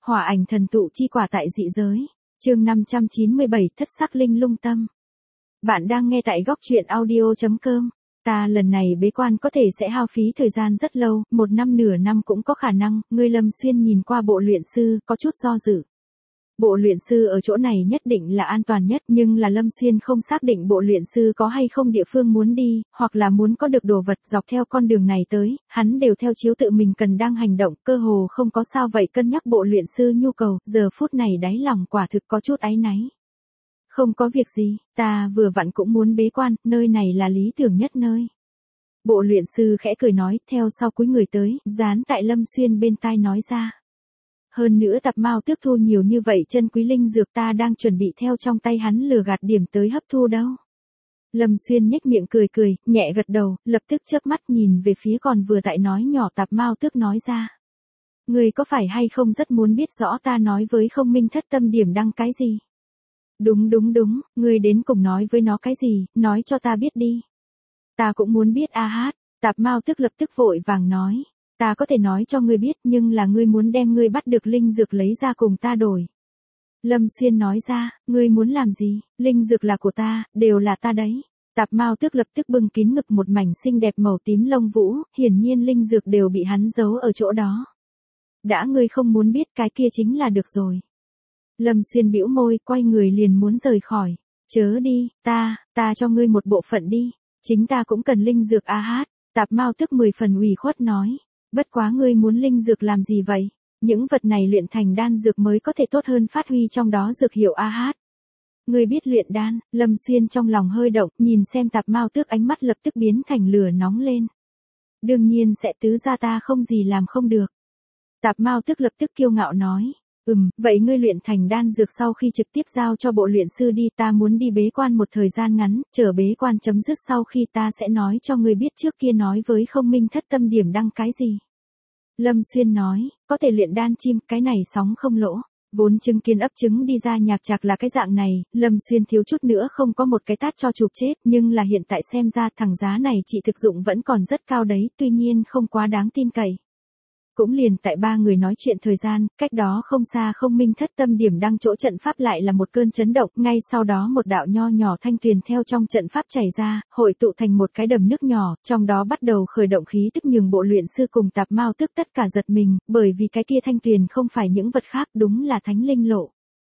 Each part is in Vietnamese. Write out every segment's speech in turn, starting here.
Hỏa ảnh thần tụ chi quả tại dị giới. Chương 597 thất sắc linh lung tâm. Bạn đang nghe tại góc truyện audio.com. Ta lần này bế quan có thể sẽ hao phí thời gian rất lâu, 1 năm nửa năm cũng có khả năng. Ngươi Lâm Xuyên nhìn qua bộ luyện sư, có chút do dự. Bộ luyện sư ở chỗ này nhất định là an toàn nhất, nhưng là Lâm Xuyên không xác định bộ luyện sư có hay không địa phương muốn đi, hoặc là muốn có được đồ vật dọc theo con đường này tới, hắn đều theo chiếu tự mình cần đang hành động, cơ hồ không có sao vậy cân nhắc bộ luyện sư nhu cầu, giờ phút này đáy lòng quả thực có chút áy náy. Không có việc gì, ta vừa vặn cũng muốn bế quan, nơi này là lý tưởng nhất nơi. Bộ luyện sư khẽ cười nói, theo sau cúi người tới, dán tại Lâm Xuyên bên tai nói ra. Hơn nữa Tạp Mao Tước thu nhiều như vậy chân quý linh dược, ta đang chuẩn bị theo trong tay hắn lừa gạt điểm tới hấp thu đâu. Lâm Xuyên nhếch miệng cười cười, nhẹ gật đầu, lập tức chớp mắt nhìn về phía còn vừa tại nói nhỏ Tạp Mao Tước nói ra. Người có phải hay không rất muốn biết rõ ta nói với Không Minh Thất Tâm điểm đăng cái gì? Đúng, người đến cùng nói với nó cái gì, nói cho ta biết đi. Ta cũng muốn biết a hát, Tạp Mao Tước lập tức vội vàng nói. Ta có thể nói cho ngươi biết, nhưng là ngươi muốn đem ngươi bắt được linh dược lấy ra cùng ta đổi. Lâm Xuyên nói ra, ngươi muốn làm gì, linh dược là của ta, đều là ta đấy. Tạp Mao Tước lập tức bưng kín ngực một mảnh xinh đẹp màu tím lông vũ, hiển nhiên linh dược đều bị hắn giấu ở chỗ đó. Đã ngươi không muốn biết cái kia chính là được rồi. Lâm Xuyên bĩu môi, quay người liền muốn rời khỏi. Chớ đi, ta cho ngươi một bộ phận đi. Chính ta cũng cần linh dược a hát. Tạp Mao Tước 10 phần ủy khuất nói. Bất quá ngươi muốn linh dược làm gì vậy? Những vật này luyện thành đan dược mới có thể tốt hơn phát huy trong đó dược hiệu a hát. Ngươi biết luyện đan, Lâm Xuyên trong lòng hơi động, nhìn xem Tạp Mao Tước ánh mắt lập tức biến thành lửa nóng lên. Đương nhiên sẽ tứ ra ta không gì làm không được. Tạp Mao Tước lập tức kiêu ngạo nói. Vậy ngươi luyện thành đan dược sau khi trực tiếp giao cho bộ luyện sư đi, ta muốn đi bế quan một thời gian ngắn, chờ bế quan chấm dứt sau khi ta sẽ nói cho ngươi biết trước kia nói với Không Minh Thất Tâm điểm đăng cái gì. Lâm Xuyên nói, có thể luyện đan chim, cái này sóng không lỗ. Vốn chứng kiến ấp trứng đi ra nhạc trạc là cái dạng này, Lâm Xuyên thiếu chút nữa không có một cái tát cho chụp chết, nhưng là hiện tại xem ra thằng giá này chỉ thực dụng vẫn còn rất cao đấy, tuy nhiên không quá đáng tin cậy. Cũng liền tại ba người nói chuyện thời gian, cách đó không xa Không Minh Thất Tâm điểm đăng chỗ trận pháp lại là một cơn chấn động, ngay sau đó một đạo nho nhỏ thanh tuyền theo trong trận pháp chảy ra, hội tụ thành một cái đầm nước nhỏ, trong đó bắt đầu khởi động khí tức nhường bộ luyện sư cùng Tạp Mao Tước tất cả giật mình, bởi vì cái kia thanh tuyền không phải những vật khác, đúng là thánh linh lộ.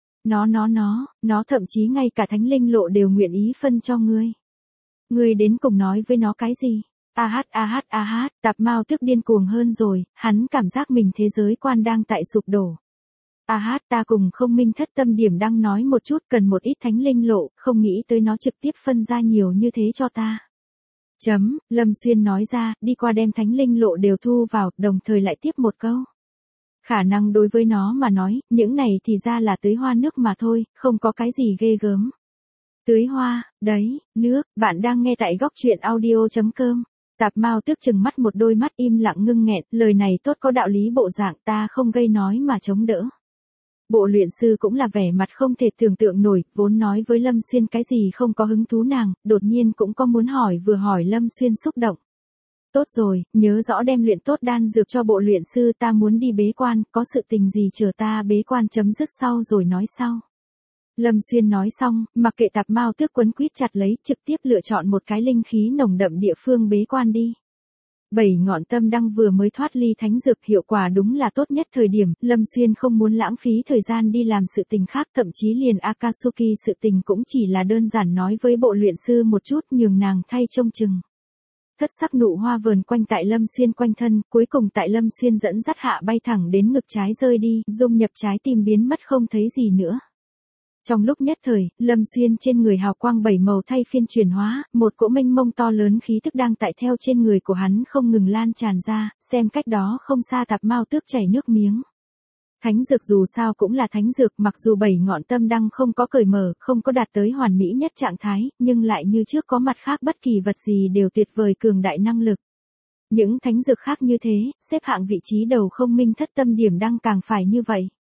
Nó thậm chí ngay cả thánh linh lộ đều nguyện ý phân cho ngươi. Ngươi đến cùng nói với nó cái gì? A hát, Tạp Mao Tước điên cuồng hơn rồi, hắn cảm giác mình thế giới quan đang tại sụp đổ. A hát, ta cùng Không Minh Thất Tâm điểm đang nói một chút, cần một ít thánh linh lộ, không nghĩ tới nó trực tiếp phân ra nhiều như thế cho ta. Lâm Xuyên nói ra, đi qua đem thánh linh lộ đều thu vào, đồng thời lại tiếp một câu. Khả năng đối với nó mà nói, những này thì ra là tưới hoa nước mà thôi, không có cái gì ghê gớm. Tưới hoa, đấy, nước, bạn đang nghe tại góc truyện audio.com. Tạp Mao Tước chừng mắt một đôi mắt im lặng ngưng nghẹn, lời này tốt có đạo lý bộ dạng, ta không gây nói mà chống đỡ. Bộ luyện sư cũng là vẻ mặt không thể tưởng tượng nổi, vốn nói với Lâm Xuyên cái gì không có hứng thú nàng, đột nhiên cũng có muốn hỏi vừa hỏi Lâm Xuyên xúc động. Tốt rồi, nhớ rõ đem luyện tốt đan dược cho bộ luyện sư, ta muốn đi bế quan, có sự tình gì chờ ta bế quan chấm dứt sau rồi nói sau. Lâm Xuyên nói xong, mặc kệ Tạp Mao Tước quấn quýt chặt lấy, trực tiếp lựa chọn một cái linh khí nồng đậm địa phương bế quan đi. 7 ngọn tâm đăng vừa mới thoát ly thánh dược, hiệu quả đúng là tốt nhất thời điểm, Lâm Xuyên không muốn lãng phí thời gian đi làm sự tình khác, thậm chí liền Akatsuki sự tình cũng chỉ là đơn giản nói với bộ luyện sư một chút nhường nàng thay trông chừng. Thất sắc nụ hoa vờn quanh tại Lâm Xuyên quanh thân, cuối cùng tại Lâm Xuyên dẫn dắt hạ bay thẳng đến ngực trái rơi đi, dung nhập trái tim biến mất không thấy gì nữa. Trong lúc nhất thời, Lâm Xuyên trên người hào quang 7 màu thay phiên chuyển hóa, một cỗ mênh mông to lớn khí tức đang tại theo trên người của hắn không ngừng lan tràn ra, xem cách đó không xa Tạp Mao Tước chảy nước miếng. Thánh dược dù sao cũng là thánh dược, mặc dù 7 ngọn tâm đăng không có cởi mở, không có đạt tới hoàn mỹ nhất trạng thái, nhưng lại như trước có mặt khác bất kỳ vật gì đều tuyệt vời cường đại năng lực. Những thánh dược khác như thế, xếp hạng vị trí đầu Không Minh Thất Tâm điểm đăng càng phải như vậy.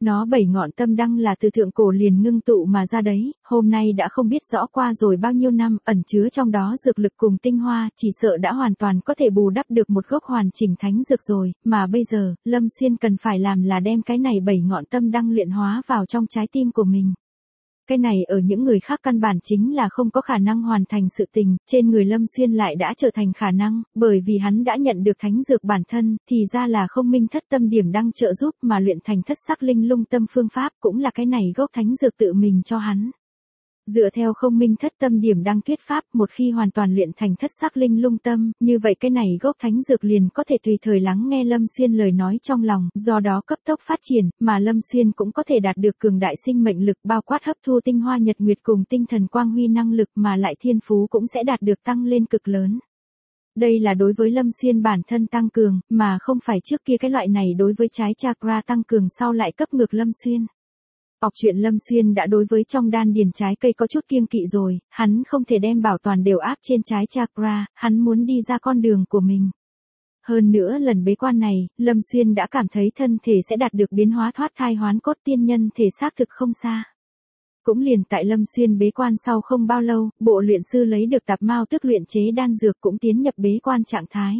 Nó 7 ngọn tâm đăng là từ thượng cổ liền ngưng tụ mà ra đấy, hôm nay đã không biết rõ qua rồi bao nhiêu năm, ẩn chứa trong đó dược lực cùng tinh hoa, chỉ sợ đã hoàn toàn có thể bù đắp được một gốc hoàn chỉnh thánh dược rồi, mà bây giờ, Lâm Xuyên cần phải làm là đem cái này 7 ngọn tâm đăng luyện hóa vào trong trái tim của mình. Cái này ở những người khác căn bản chính là không có khả năng hoàn thành sự tình, trên người Lâm Xuyên lại đã trở thành khả năng, bởi vì hắn đã nhận được thánh dược bản thân, thì ra là không minh thất tâm điểm đăng trợ giúp mà luyện thành thất sắc linh lung tâm phương pháp cũng là cái này gốc thánh dược tự mình cho hắn. Dựa theo không minh thất tâm điểm đăng thuyết pháp, một khi hoàn toàn luyện thành thất sắc linh lung tâm, như vậy cái này gốc thánh dược liền có thể tùy thời lắng nghe Lâm Xuyên lời nói trong lòng, do đó cấp tốc phát triển, mà Lâm Xuyên cũng có thể đạt được cường đại sinh mệnh lực bao quát hấp thu tinh hoa nhật nguyệt cùng tinh thần quang huy năng lực mà lại thiên phú cũng sẽ đạt được tăng lên cực lớn. Đây là đối với Lâm Xuyên bản thân tăng cường, mà không phải trước kia cái loại này đối với trái chakra tăng cường sau lại cấp ngược Lâm Xuyên. Học chuyện Lâm Xuyên đã đối với trong đan điền trái cây có chút kiêng kỵ rồi, hắn không thể đem bảo toàn đều áp trên trái chakra, hắn muốn đi ra con đường của mình. Hơn nữa lần bế quan này, Lâm Xuyên đã cảm thấy thân thể sẽ đạt được biến hóa thoát thai hoán cốt tiên nhân thể xác thực không xa. Cũng liền tại Lâm Xuyên bế quan sau không bao lâu, bộ luyện sư lấy được tạp mao tức luyện chế đan dược cũng tiến nhập bế quan trạng thái.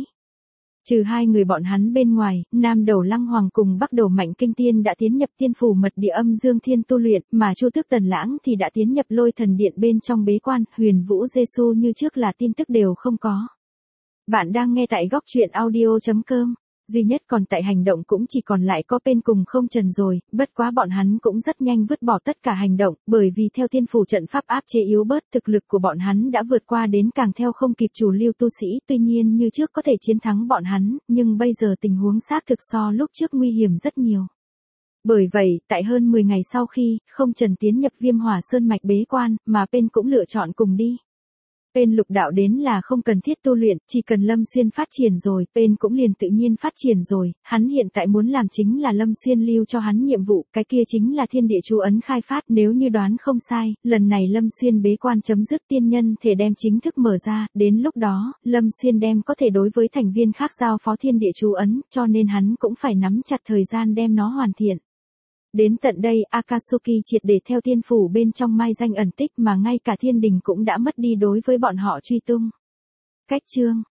Trừ hai người bọn hắn bên ngoài, Nam Đầu Lăng Hoàng cùng Bắc Đầu Mạnh Kinh Tiên đã tiến nhập tiên phủ mật địa âm dương thiên tu luyện, mà Chu Tước Tần Lãng thì đã tiến nhập lôi thần điện bên trong bế quan, Huyền Vũ Giê-xu như trước là tin tức đều không có. Bạn đang nghe tại góc truyện audio.com. Duy nhất còn tại hành động cũng chỉ còn lại có Pen cùng Không Trần rồi, bất quá bọn hắn cũng rất nhanh vứt bỏ tất cả hành động, bởi vì theo tiên phủ trận pháp áp chế yếu bớt, thực lực của bọn hắn đã vượt qua đến càng theo không kịp chủ lưu tu sĩ, tuy nhiên như trước có thể chiến thắng bọn hắn, nhưng bây giờ tình huống xác thực so lúc trước nguy hiểm rất nhiều. Bởi vậy, tại hơn 10 ngày sau khi, Không Trần tiến nhập Viêm Hỏa Sơn mạch bế quan, mà Pen cũng lựa chọn cùng đi. Pen lục đạo đến là không cần thiết tu luyện, chỉ cần Lâm Xuyên phát triển rồi, Pen cũng liền tự nhiên phát triển rồi, hắn hiện tại muốn làm chính là Lâm Xuyên lưu cho hắn nhiệm vụ, cái kia chính là thiên địa chú ấn khai phát, nếu như đoán không sai, lần này Lâm Xuyên bế quan chấm dứt tiên nhân thể đem chính thức mở ra, đến lúc đó, Lâm Xuyên đem có thể đối với thành viên khác giao phó thiên địa chú ấn, cho nên hắn cũng phải nắm chặt thời gian đem nó hoàn thiện. Đến tận đây Akatsuki triệt để theo tiên phủ bên trong mai danh ẩn tích mà ngay cả thiên đình cũng đã mất đi đối với bọn họ truy tung. Cách chương